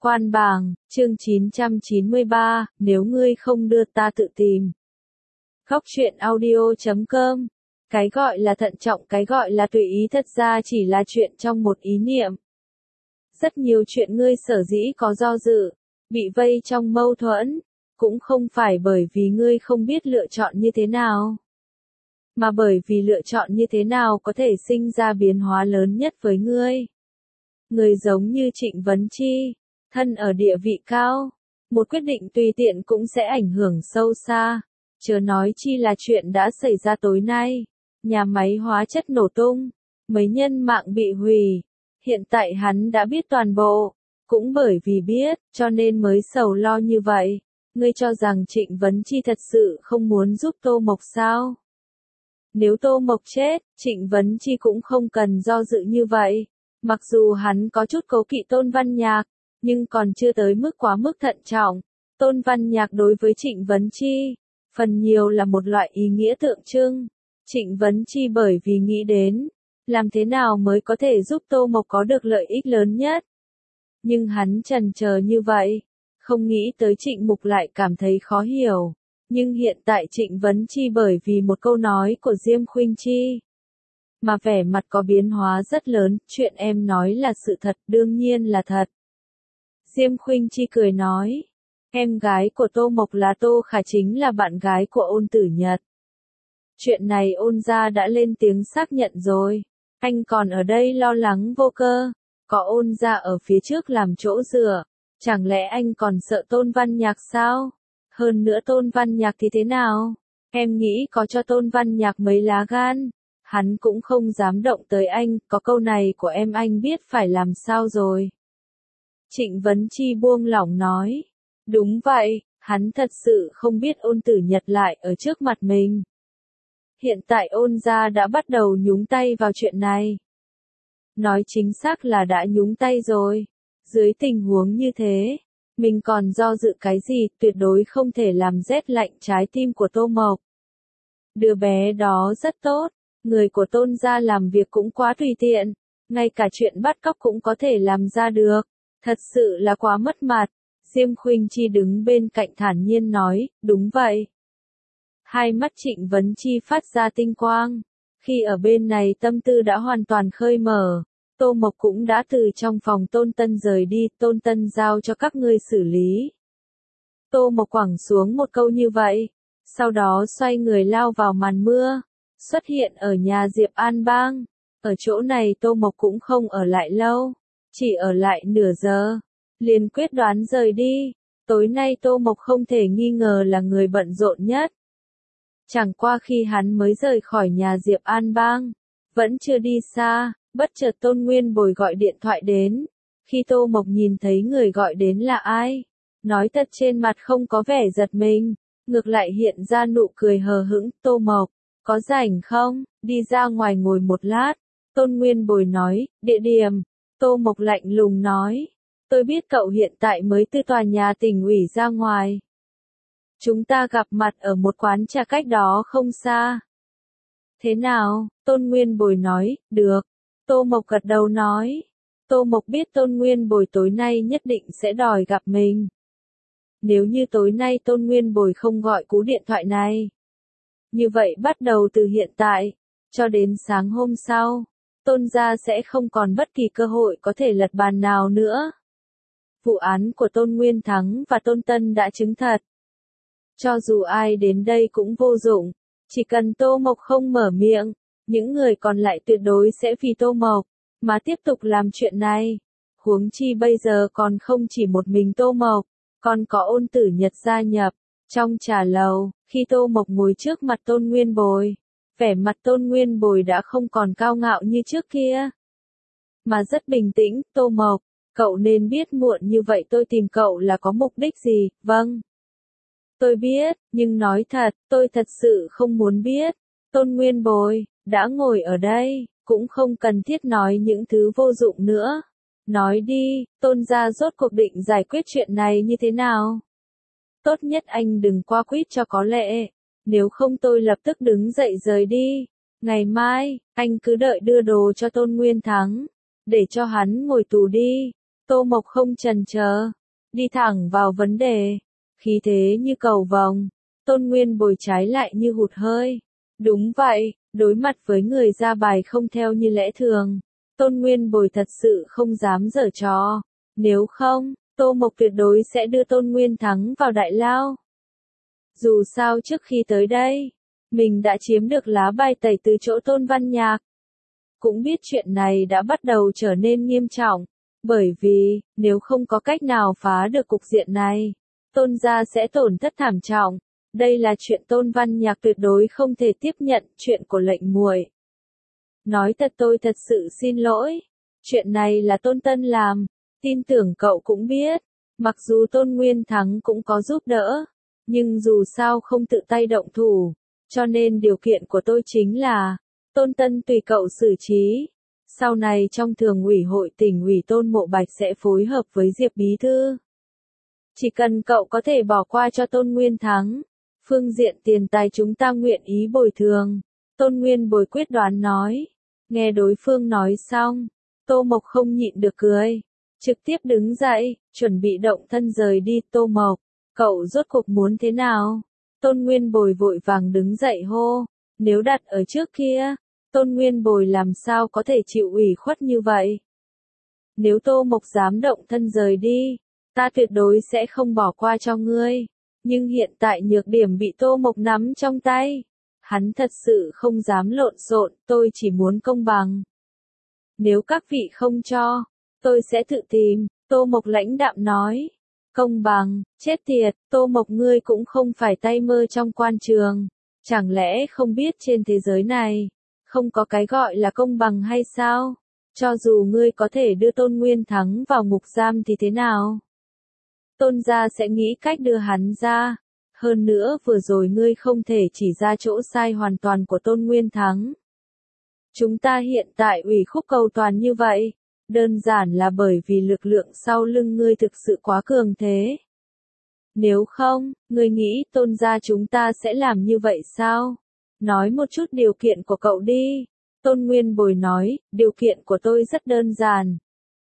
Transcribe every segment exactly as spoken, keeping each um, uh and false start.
Quan bảng, chương chín trăm chín mươi ba, nếu ngươi không đưa ta tự tìm. Góc truyện audio chấm com. Cái gọi là thận trọng, cái gọi là tùy ý thật ra chỉ là chuyện trong một ý niệm. Rất nhiều chuyện ngươi sở dĩ có do dự, bị vây trong mâu thuẫn, cũng không phải bởi vì ngươi không biết lựa chọn như thế nào, mà bởi vì lựa chọn như thế nào có thể sinh ra biến hóa lớn nhất với ngươi. Người giống như Trịnh Vấn Chi, thân ở địa vị cao, một quyết định tùy tiện cũng sẽ ảnh hưởng sâu xa, chớ nói chi là chuyện đã xảy ra tối nay, nhà máy hóa chất nổ tung, mấy nhân mạng bị hủy, hiện tại hắn đã biết toàn bộ, cũng bởi vì biết, cho nên mới sầu lo như vậy. Ngươi cho rằng Trịnh Vấn Chi thật sự không muốn giúp Tô Mộc sao? Nếu Tô Mộc chết, Trịnh Vấn Chi cũng không cần do dự như vậy. Mặc dù hắn có chút cố kỵ Tôn Văn Nhạc, nhưng còn chưa tới mức quá mức thận trọng. Tôn Văn Nhạc đối với Trịnh Vấn Chi, phần nhiều là một loại ý nghĩa tượng trưng. Trịnh Vấn Chi bởi vì nghĩ đến, làm thế nào mới có thể giúp Tô Mộc có được lợi ích lớn nhất. Nhưng hắn chần chờ như vậy, không nghĩ tới Trịnh Mục lại cảm thấy khó hiểu. Nhưng hiện tại Trịnh Vấn Chi bởi vì một câu nói của Diêm Khuynh Chi, mà vẻ mặt có biến hóa rất lớn, chuyện em nói là sự thật, đương nhiên là thật. Diêm Khuynh Chi cười nói, em gái của Tô Mộc là Tô Khả chính là bạn gái của Ôn Tử Nhật. Chuyện này Ôn gia đã lên tiếng xác nhận rồi, anh còn ở đây lo lắng vô cơ, có Ôn gia ở phía trước làm chỗ dựa, chẳng lẽ anh còn sợ Tôn Văn Nhạc sao? Hơn nữa Tôn Văn Nhạc thì thế nào? Em nghĩ có cho Tôn Văn Nhạc mấy lá gan, hắn cũng không dám động tới anh, có câu này của em anh biết phải làm sao rồi. Trịnh Vấn Chi buông lỏng nói, đúng vậy, hắn thật sự không biết Ôn Tử Nhật lại ở trước mặt mình. Hiện tại Ôn gia đã bắt đầu nhúng tay vào chuyện này. Nói chính xác là đã nhúng tay rồi. Dưới tình huống như thế, mình còn do dự cái gì, tuyệt đối không thể làm rét lạnh trái tim của Tô Mộc. Đứa bé đó rất tốt, người của Tôn gia làm việc cũng quá tùy tiện, ngay cả chuyện bắt cóc cũng có thể làm ra được, thật sự là quá mất mặt. Diêm Khuynh Chi đứng bên cạnh thản nhiên nói, đúng vậy. Hai mắt Trịnh Vấn Chi phát ra tinh quang, khi ở bên này tâm tư đã hoàn toàn khơi mở. Tô Mộc cũng đã từ trong phòng Tôn Tân rời đi, Tôn Tân giao cho các ngươi xử lý. Tô Mộc quẳng xuống một câu như vậy, sau đó xoay người lao vào màn mưa, xuất hiện ở nhà Diệp An Bang. Ở chỗ này Tô Mộc cũng không ở lại lâu, chỉ ở lại nửa giờ, liền quyết đoán rời đi. Tối nay Tô Mộc không thể nghi ngờ là người bận rộn nhất. Chẳng qua khi hắn mới rời khỏi nhà Diệp An Bang, vẫn chưa đi xa. Bất chợt Tôn Nguyên Bồi gọi điện thoại đến, khi Tô Mộc nhìn thấy người gọi đến là ai, nói thật trên mặt không có vẻ giật mình, ngược lại hiện ra nụ cười hờ hững. Tô Mộc, có rảnh không, đi ra ngoài ngồi một lát. Tôn Nguyên Bồi nói, địa điểm. Tô Mộc lạnh lùng nói, tôi biết cậu hiện tại mới từ tòa nhà tỉnh ủy ra ngoài. Chúng ta gặp mặt ở một quán trà cách đó không xa. Thế nào? Tôn Nguyên Bồi nói, được. Tô Mộc gật đầu nói. Tô Mộc biết Tôn Nguyên Bồi tối nay nhất định sẽ đòi gặp mình. Nếu như tối nay Tôn Nguyên Bồi không gọi cú điện thoại này, như vậy bắt đầu từ hiện tại, cho đến sáng hôm sau, Tôn gia sẽ không còn bất kỳ cơ hội có thể lật bàn nào nữa. Vụ án của Tôn Nguyên Thắng và Tôn Tân đã chứng thật. Cho dù ai đến đây cũng vô dụng, chỉ cần Tô Mộc không mở miệng, những người còn lại tuyệt đối sẽ vì Tô Mộc mà tiếp tục làm chuyện này. Huống chi bây giờ còn không chỉ một mình Tô Mộc, còn có Ôn Tử Nhật gia nhập. Trong trà lầu, khi Tô Mộc ngồi trước mặt Tôn Nguyên Bồi, vẻ mặt Tôn Nguyên Bồi đã không còn cao ngạo như trước kia, mà rất bình tĩnh. Tô Mộc, cậu nên biết muộn như vậy tôi tìm cậu là có mục đích gì. Vâng, tôi biết, nhưng nói thật, tôi thật sự không muốn biết. Tôn Nguyên Bồi, đã ngồi ở đây, cũng không cần thiết nói những thứ vô dụng nữa. Nói đi, Tôn gia rốt cuộc định giải quyết chuyện này như thế nào? Tốt nhất anh đừng qua quýt cho có lệ, nếu không tôi lập tức đứng dậy rời đi. Ngày mai, anh cứ đợi đưa đồ cho Tôn Nguyên Thắng, để cho hắn ngồi tù đi. Tô Mộc không chần chờ, đi thẳng vào vấn đề, khí thế như cầu vồng. Tôn Nguyên Bồi trái lại như hụt hơi. Đúng vậy, đối mặt với người ra bài không theo như lẽ thường, Tôn Nguyên Bồi thật sự không dám giở trò. Nếu không, Tô Mộc tuyệt đối sẽ đưa Tôn Nguyên Thắng vào đại lao. Dù sao trước khi tới đây, mình đã chiếm được lá bài tẩy từ chỗ Tôn Văn Nhạc. Cũng biết chuyện này đã bắt đầu trở nên nghiêm trọng, bởi vì, nếu không có cách nào phá được cục diện này, Tôn gia sẽ tổn thất thảm trọng. Đây là chuyện Tôn Văn Nhạc tuyệt đối không thể tiếp nhận, chuyện của lệnh muội. Nói thật tôi thật sự xin lỗi, chuyện này là Tôn Tân làm, tin tưởng cậu cũng biết, mặc dù Tôn Nguyên Thắng cũng có giúp đỡ, nhưng dù sao không tự tay động thủ, cho nên điều kiện của tôi chính là, Tôn Tân tùy cậu xử trí. Sau này trong thường ủy hội tỉnh ủy Tôn Mộ Bạch sẽ phối hợp với Diệp Bí Thư. Chỉ cần cậu có thể bỏ qua cho Tôn Nguyên Thắng, phương diện tiền tài chúng ta nguyện ý bồi thường. Tôn Nguyên Bồi quyết đoán nói. Nghe đối phương nói xong, Tô Mộc không nhịn được cười. Trực tiếp đứng dậy, chuẩn bị động thân rời đi. Tô Mộc, cậu rốt cuộc muốn thế nào? Tôn Nguyên Bồi vội vàng đứng dậy hô. Nếu đặt ở trước kia, Tôn Nguyên Bồi làm sao có thể chịu ủy khuất như vậy? Nếu Tô Mộc dám động thân rời đi, ta tuyệt đối sẽ không bỏ qua cho ngươi. Nhưng hiện tại nhược điểm bị Tô Mộc nắm trong tay. Hắn thật sự không dám lộn xộn, tôi chỉ muốn công bằng. Nếu các vị không cho, tôi sẽ tự tìm, Tô Mộc lãnh đạm nói. Công bằng, chết tiệt, Tô Mộc ngươi cũng không phải tay mơ trong quan trường. Chẳng lẽ không biết trên thế giới này, không có cái gọi là công bằng hay sao? Cho dù ngươi có thể đưa Tôn Nguyên Thắng vào ngục giam thì thế nào? Tôn gia sẽ nghĩ cách đưa hắn ra. Hơn nữa vừa rồi ngươi không thể chỉ ra chỗ sai hoàn toàn của Tôn Nguyên Thắng. Chúng ta hiện tại ủy khúc cầu toàn như vậy, đơn giản là bởi vì lực lượng sau lưng ngươi thực sự quá cường thế. Nếu không, ngươi nghĩ Tôn gia chúng ta sẽ làm như vậy sao? Nói một chút điều kiện của cậu đi. Tôn Nguyên Bồi nói, điều kiện của tôi rất đơn giản.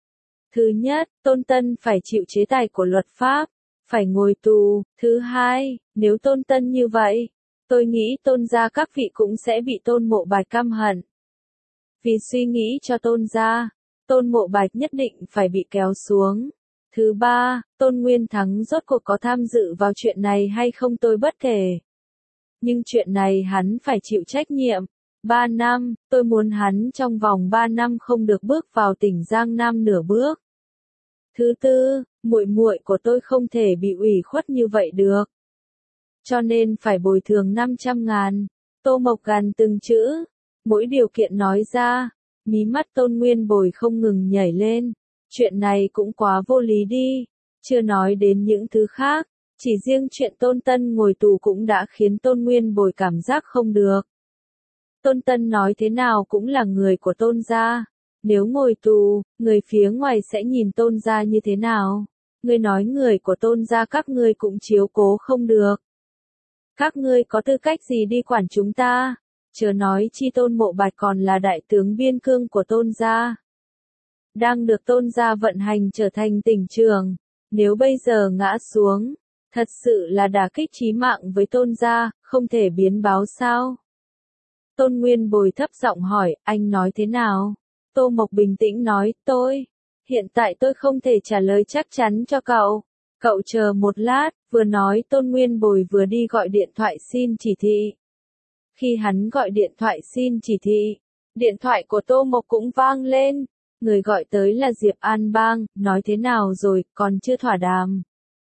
Thứ nhất, Tôn Tân phải chịu chế tài của luật pháp, phải ngồi tù. Thứ hai, nếu Tôn Tân như vậy, tôi nghĩ Tôn gia các vị cũng sẽ bị Tôn Mộ Bạch căm hận. Vì suy nghĩ cho Tôn gia, Tôn Mộ Bạch nhất định phải bị kéo xuống. Thứ ba, Tôn Nguyên Thắng rốt cuộc có tham dự vào chuyện này hay không tôi bất kể. Nhưng chuyện này hắn phải chịu trách nhiệm. Ba năm, tôi muốn hắn trong vòng ba năm không được bước vào tỉnh Giang Nam nửa bước. Thứ tư, muội muội của tôi không thể bị ủy khuất như vậy được. Cho nên phải bồi thường năm trăm ngàn. Tô Mộc gằn từng chữ, mỗi điều kiện nói ra, mí mắt Tôn Nguyên Bồi không ngừng nhảy lên. Chuyện này cũng quá vô lý đi, chưa nói đến những thứ khác, chỉ riêng chuyện Tôn Tân ngồi tù cũng đã khiến Tôn Nguyên Bồi cảm giác không được. Tôn Tân nói thế nào cũng là người của Tôn gia, nếu ngồi tù, người phía ngoài sẽ nhìn Tôn gia như thế nào? Ngươi nói người của Tôn gia các ngươi cũng chiếu cố không được. Các ngươi có tư cách gì đi quản chúng ta? Chớ nói chi Tôn Mộ Bạch còn là đại tướng biên cương của Tôn gia. Đang được Tôn gia vận hành trở thành tỉnh trưởng, nếu bây giờ ngã xuống, thật sự là đả kích chí mạng với Tôn gia, không thể biến báo sao? Tôn Nguyên Bồi thấp giọng hỏi, anh nói thế nào? Tô Mộc bình tĩnh nói, tôi, hiện tại tôi không thể trả lời chắc chắn cho cậu. Cậu chờ một lát, vừa nói Tôn Nguyên Bồi vừa đi gọi điện thoại xin chỉ thị. Khi hắn gọi điện thoại xin chỉ thị, điện thoại của Tô Mộc cũng vang lên. Người gọi tới là Diệp An Bang, nói thế nào rồi, còn chưa thỏa đàm.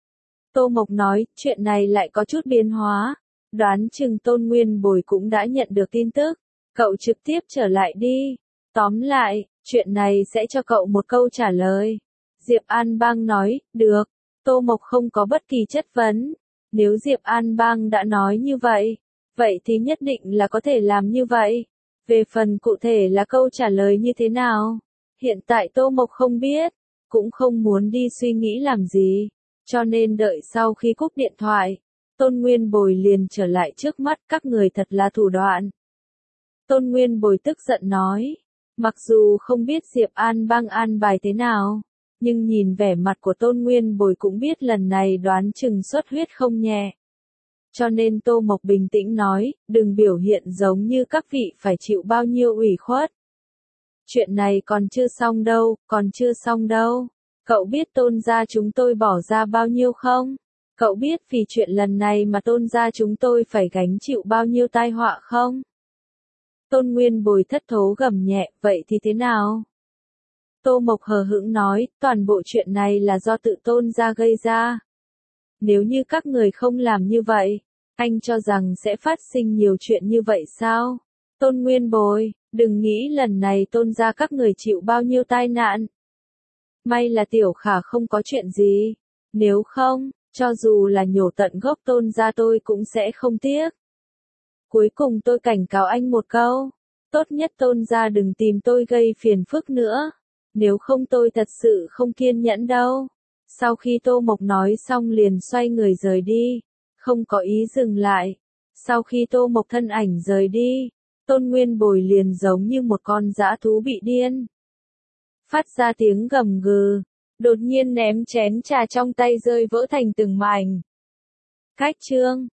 Tô Mộc nói, chuyện này lại có chút biến hóa. Đoán chừng Tôn Nguyên Bồi cũng đã nhận được tin tức. Cậu trực tiếp trở lại đi. Tóm lại, chuyện này sẽ cho cậu một câu trả lời. Diệp An Bang nói, được. Tô Mộc không có bất kỳ chất vấn. Nếu Diệp An Bang đã nói như vậy, vậy thì nhất định là có thể làm như vậy. Về phần cụ thể là câu trả lời như thế nào, hiện tại Tô Mộc không biết, cũng không muốn đi suy nghĩ làm gì. Cho nên đợi sau khi cúp điện thoại, Tôn Nguyên Bồi liền trở lại trước mắt các người thật là thủ đoạn. Tôn Nguyên Bồi tức giận nói, mặc dù không biết Diệp An Bang an bài thế nào, Nhưng nhìn vẻ mặt của Tôn Nguyên Bồi cũng biết lần này đoán chừng xuất huyết không nhẹ. Cho nên Tô Mộc bình tĩnh nói, đừng biểu hiện giống như các vị phải chịu bao nhiêu ủy khuất. Chuyện này còn chưa xong đâu, còn chưa xong đâu. Cậu biết Tôn gia chúng tôi bỏ ra bao nhiêu không? Cậu biết vì chuyện lần này mà Tôn gia chúng tôi phải gánh chịu bao nhiêu tai họa không? Tôn Nguyên Bồi thất thố gầm nhẹ, vậy thì thế nào? Tô Mộc hờ hững nói, toàn bộ chuyện này là do tự Tôn gia gây ra. Nếu như các người không làm như vậy, anh cho rằng sẽ phát sinh nhiều chuyện như vậy sao? Tôn Nguyên Bồi, đừng nghĩ lần này Tôn gia các người chịu bao nhiêu tai nạn. May là Tiểu Khả không có chuyện gì. Nếu không, cho dù là nhổ tận gốc Tôn gia tôi cũng sẽ không tiếc. Cuối cùng tôi cảnh cáo anh một câu. Tốt nhất Tôn gia đừng tìm tôi gây phiền phức nữa. Nếu không tôi thật sự không kiên nhẫn đâu. Sau khi Tô Mộc nói xong liền xoay người rời đi. Không có ý dừng lại. Sau khi Tô Mộc thân ảnh rời đi, Tôn Nguyên Bồi liền giống như một con dã thú bị điên. Phát ra tiếng gầm gừ, đột nhiên ném chén trà trong tay rơi vỡ thành từng mảnh. Cách chương